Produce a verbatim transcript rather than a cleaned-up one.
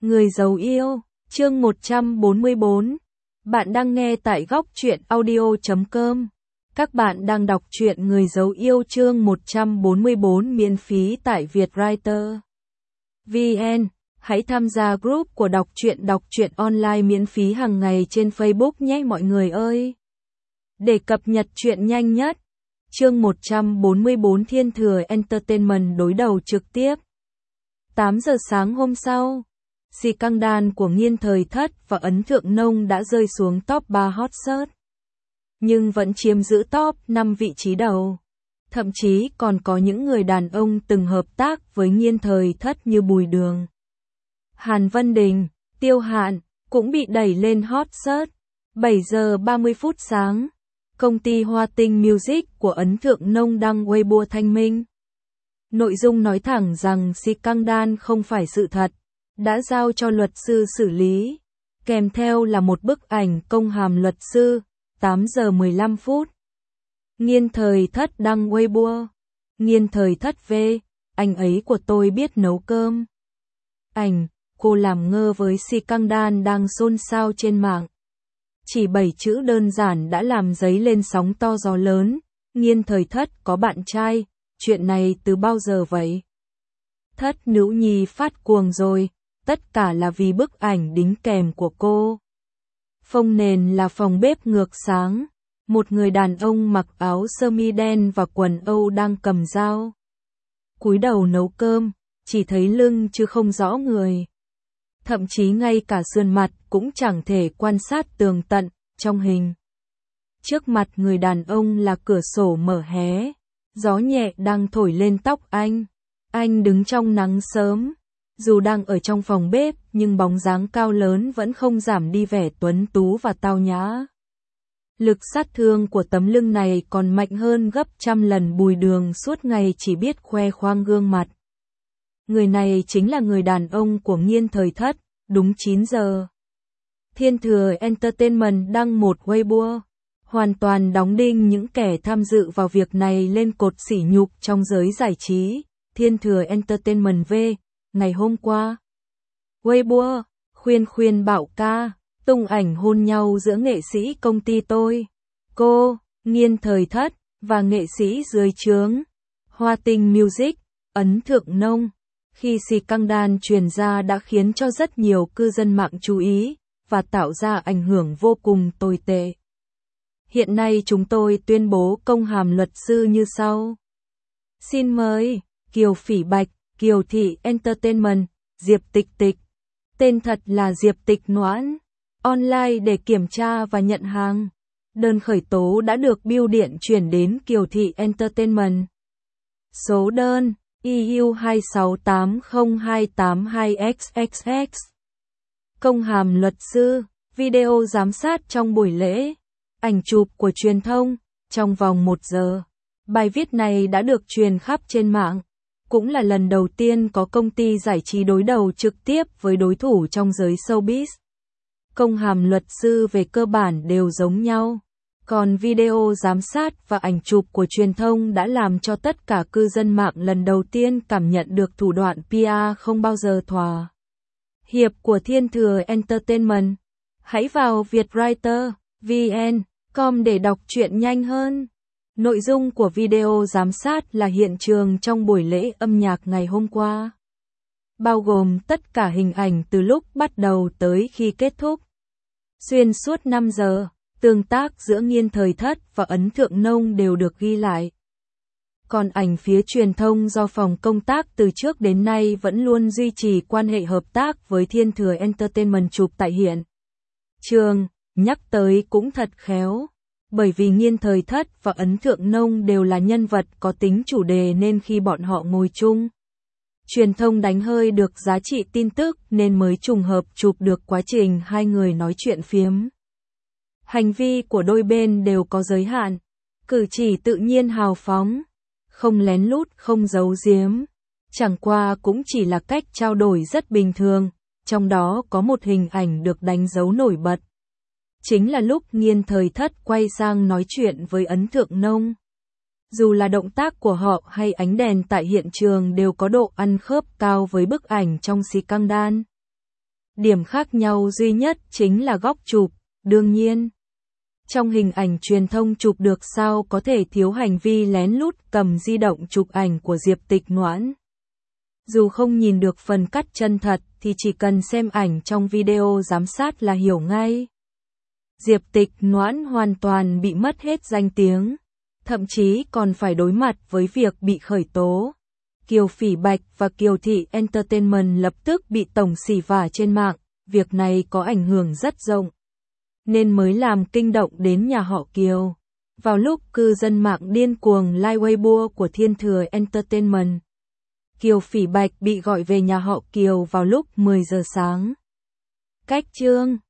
Người giấu yêu, chương một trăm bốn mươi bốn. Bạn đang nghe tại góc truyện audio chấm com. Các bạn đang đọc truyện Người giấu yêu chương một trăm bốn mươi bốn miễn phí tại Vietwriter. vê en. Hãy tham gia group của đọc truyện đọc truyện online miễn phí hàng ngày trên Facebook nhé mọi người ơi. Để cập nhật truyện nhanh nhất. Chương một trăm bốn mươi bốn Thiên Thừa Entertainment đối đầu trực tiếp. tám giờ sáng hôm sau, scandal của Nghiên Thời Thất và Ấn Thượng Nông đã rơi xuống top ba hot search, nhưng vẫn chiếm giữ top năm vị trí đầu. Thậm chí còn có những người đàn ông từng hợp tác với Nghiên Thời Thất như Bùi Đường, Hàn Vân Đình, Tiêu Hạn cũng bị đẩy lên hot search. bảy giờ ba mươi phút sáng, công ty Hoa Tinh Music của Ấn Thượng Nông đăng Weibo thanh minh. Nội dung nói thẳng rằng scandal không phải sự thật, đã giao cho luật sư xử lý, kèm theo là một bức ảnh công hàm luật sư. tám giờ mười lăm phút. Nghiên Thời Thất đăng Weibo. Nghiên Thời Thất về, anh ấy của tôi biết nấu cơm. Ảnh, cô làm ngơ với scandal đang xôn xao trên mạng. Chỉ bảy chữ đơn giản đã làm dấy lên sóng to gió lớn. Nghiên Thời Thất có bạn trai, chuyện này từ bao giờ vậy? Thất nữ nhi phát cuồng rồi, tất cả là vì bức ảnh đính kèm của cô. Phông nền là phòng bếp ngược sáng, một người đàn ông mặc áo sơ mi đen và quần Âu đang cầm dao, cúi đầu nấu cơm, chỉ thấy lưng chứ không rõ người. Thậm chí ngay cả sườn mặt cũng chẳng thể quan sát tường tận. Trong hình, trước mặt người đàn ông là cửa sổ mở hé, gió nhẹ đang thổi lên tóc anh. Anh đứng trong nắng sớm, dù đang ở trong phòng bếp nhưng bóng dáng cao lớn vẫn không giảm đi vẻ tuấn tú và tao nhã. Lực sát thương của tấm lưng này còn mạnh hơn gấp trăm lần Bùi Đường suốt ngày chỉ biết khoe khoang gương mặt. Người này chính là người đàn ông của Nghiên Thời Thất. Đúng chín giờ, Thiên Thừa Entertainment đăng một Weibo, hoàn toàn đóng đinh những kẻ tham dự vào việc này lên cột sỉ nhục trong giới giải trí. Thiên Thừa Entertainment về, ngày hôm qua. Weibo, khuyên khuyên Bảo ca, tung ảnh hôn nhau giữa nghệ sĩ công ty tôi, cô, Nghiên Thời Thất, và nghệ sĩ dưới trướng, Hoa Tinh Music, Ấn Thượng Nông. Khi scandal truyền ra đã khiến cho rất nhiều cư dân mạng chú ý, và tạo ra ảnh hưởng vô cùng tồi tệ. Hiện nay chúng tôi tuyên bố công hàm luật sư như sau. Xin mời, Kiều Phỉ Bạch, Kiều Thị Entertainment, Diệp Tịch Tịch. Tên thật là Diệp Tịch Noãn. Online để kiểm tra và nhận hàng. Đơn khởi tố đã được bưu điện chuyển đến Kiều Thị Entertainment. Số đơn E U hai sáu tám không hai tám hai X X X. Công hàm luật sư, video giám sát trong buổi lễ, ảnh chụp của truyền thông, trong vòng một giờ. Bài viết này đã được truyền khắp trên mạng. Cũng là lần đầu tiên có công ty giải trí đối đầu trực tiếp với đối thủ trong giới showbiz. Công hàm luật sư về cơ bản đều giống nhau. Còn video giám sát và ảnh chụp của truyền thông đã làm cho tất cả cư dân mạng lần đầu tiên cảm nhận được thủ đoạn pê e không bao giờ thỏa hiệp của Thiên Thừa Entertainment. Hãy vào Vietwriter, vê en, com để đọc truyện nhanh hơn. Nội dung của video giám sát là hiện trường trong buổi lễ âm nhạc ngày hôm qua, bao gồm tất cả hình ảnh từ lúc bắt đầu tới khi kết thúc. Xuyên suốt năm giờ, tương tác giữa Nghiên Thời Thất và Ấn Thượng Nông đều được ghi lại. Còn ảnh phía truyền thông do phòng công tác từ trước đến nay vẫn luôn duy trì quan hệ hợp tác với Thiên Thừa Entertainment chụp tại hiện trường, nhắc tới cũng thật khéo. Bởi vì Nghiên Thời Thất và Ấn Thượng Nông đều là nhân vật có tính chủ đề nên khi bọn họ ngồi chung, truyền thông đánh hơi được giá trị tin tức nên mới trùng hợp chụp được quá trình hai người nói chuyện phiếm. Hành vi của đôi bên đều có giới hạn, cử chỉ tự nhiên hào phóng, không lén lút không giấu giếm. Chẳng qua cũng chỉ là cách trao đổi rất bình thường, trong đó có một hình ảnh được đánh dấu nổi bật. Chính là lúc Nghiên Thời Thất quay sang nói chuyện với Ấn Thượng Nông. Dù là động tác của họ hay ánh đèn tại hiện trường đều có độ ăn khớp cao với bức ảnh trong scandal. Điểm khác nhau duy nhất chính là góc chụp, đương nhiên. Trong hình ảnh truyền thông chụp được sao có thể thiếu hành vi lén lút cầm di động chụp ảnh của Diệp Tịch Noãn. Dù không nhìn được phần cắt chân thật thì chỉ cần xem ảnh trong video giám sát là hiểu ngay. Diệp Tịch Noãn hoàn toàn bị mất hết danh tiếng, thậm chí còn phải đối mặt với việc bị khởi tố. Kiều Phỉ Bạch và Kiều Thị Entertainment lập tức bị tổng xỉ vả trên mạng, việc này có ảnh hưởng rất rộng, nên mới làm kinh động đến nhà họ Kiều. Vào lúc cư dân mạng điên cuồng like Weibo của Thiên Thừa Entertainment, Kiều Phỉ Bạch bị gọi về nhà họ Kiều vào lúc mười giờ sáng. Cách chương